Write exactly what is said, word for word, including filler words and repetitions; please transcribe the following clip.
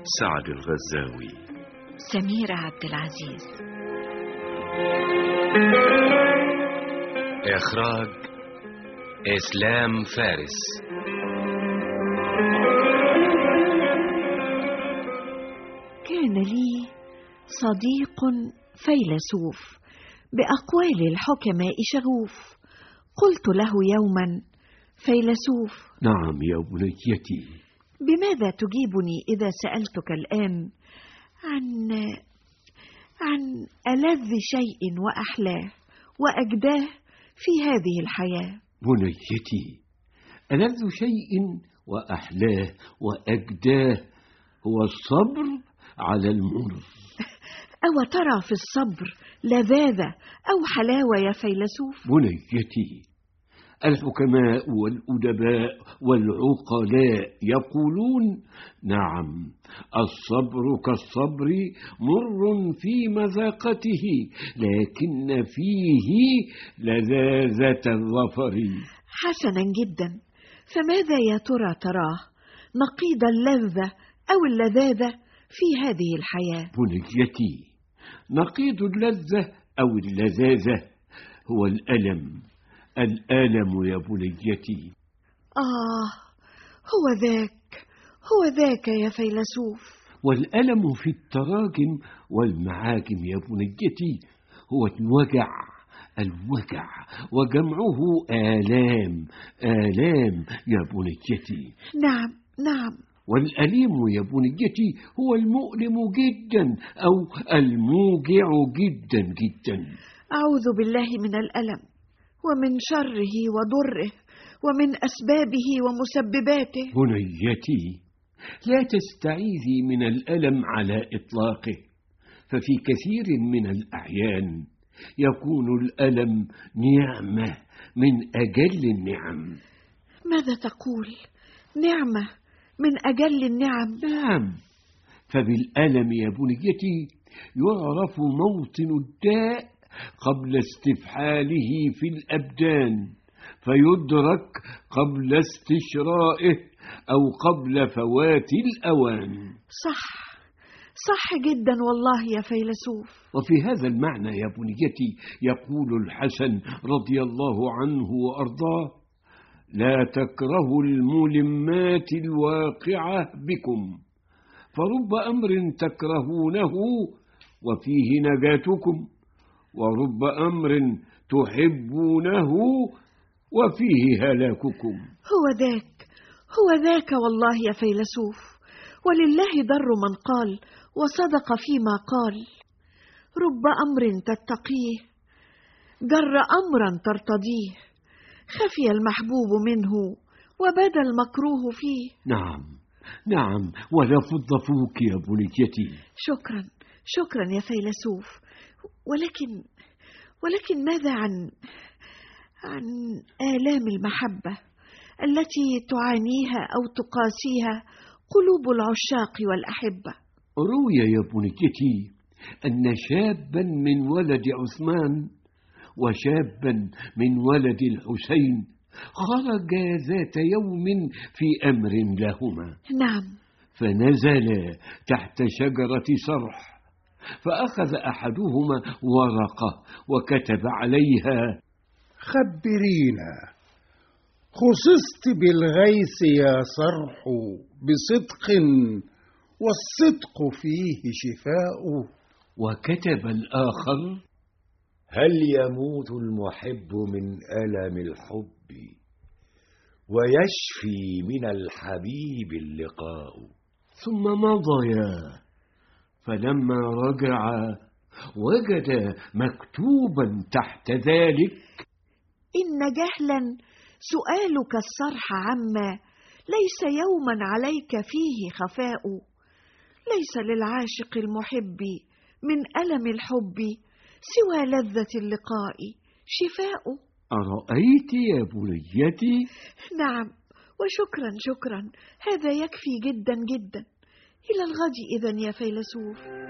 سعد الغزاوي. سميرة عبد العزيز. إخراج إسلام فارس. كان لي صديق فيلسوف بأقوال الحكماء شغوف. قلت له يوما: فيلسوف. نعم يا بنيتي. بماذا تجيبني إذا سألتك الآن عن عن ألذ شيء وأحلاه وأجداه في هذه الحياة؟ بنيتي، ألذ شيء وأحلاه وأجداه هو الصبر على المر. أو ترى في الصبر لذاذة أو حلاوة يا فيلسوف؟ بنيتي، الحكماء والأدباء والعقلاء يقولون: نعم، الصبر كالصبر مر في مذاقته، لكن فيه لذاذة الظفر. حسنا جدا، فماذا يا ترى تراه نقيض اللذة أو اللذاذة في هذه الحياة؟ بنيتي، نقيض اللذة أو اللذاذة هو الألم. الألم يا بنيتي. آه، هو ذاك هو ذاك يا فيلسوف. والألم في التراجم والمعاجم يا بنيتي هو الوجع. الوجع وجمعه آلام. آلام يا بنيتي. نعم نعم. والأليم يا بنيتي هو المؤلم جدا أو الموجع جدا جدا. أعوذ بالله من الألم ومن شره وضره ومن أسبابه ومسبباته. بنيتي، لا تستعيذي من الألم على إطلاقه، ففي كثير من الأحيان يكون الألم نعمة من أجل النعم. ماذا تقول؟ نعمة من أجل النعم؟ نعم، فبالألم يا بنيتي يعرف موطن الداء قبل استفحاله في الأبدان، فيدرك قبل استشرائه أو قبل فوات الأوان. صح صح جدا والله يا فيلسوف. وفي هذا المعنى يا بنيتي يقول الحسن رضي الله عنه وأرضاه: لا تكرهوا الملمات الواقعة بكم، فرب أمر تكرهونه وفيه نجاتكم، ورب أمر تحبونه وفيه هلاككم. هو ذاك هو ذاك والله يا فيلسوف. ولله در من قال وصدق فيما قال: رب أمر تتقيه جر أمرا ترتضيه، خفي المحبوب منه وبدا المكروه فيه. نعم نعم، ولا فض فوك يا بنيتي. شكرا شكرا يا فيلسوف. ولكن ولكن ماذا عن عن آلام المحبة التي تعانيها أو تقاسيها قلوب العشاق والأحبة؟ روي يا بنيتي أن شابا من ولد عثمان وشابا من ولد الحسين خرجا ذات يوم في أمر لهما. نعم. فنزلا تحت شجرة صرح، فأخذ أحدهما ورقة وكتب عليها: خبرينا، خصصت بالغيث يا صرح بصدق، والصدق فيه شفاء. وكتب الآخر: هل يموت المحب من ألم الحب، ويشفي من الحبيب اللقاء. ثم مضيا، فلما رجع وجد مكتوبا تحت ذلك: إن جهلا سؤالك الصرح عما ليس يوما عليك فيه خفاء، ليس للعاشق المحب من ألم الحب سوى لذة اللقاء شفاء. أرأيت يا بنيتي؟ نعم، وشكرا شكرا، هذا يكفي جدا جدا. إلى الغد إذن يا فيلسوف.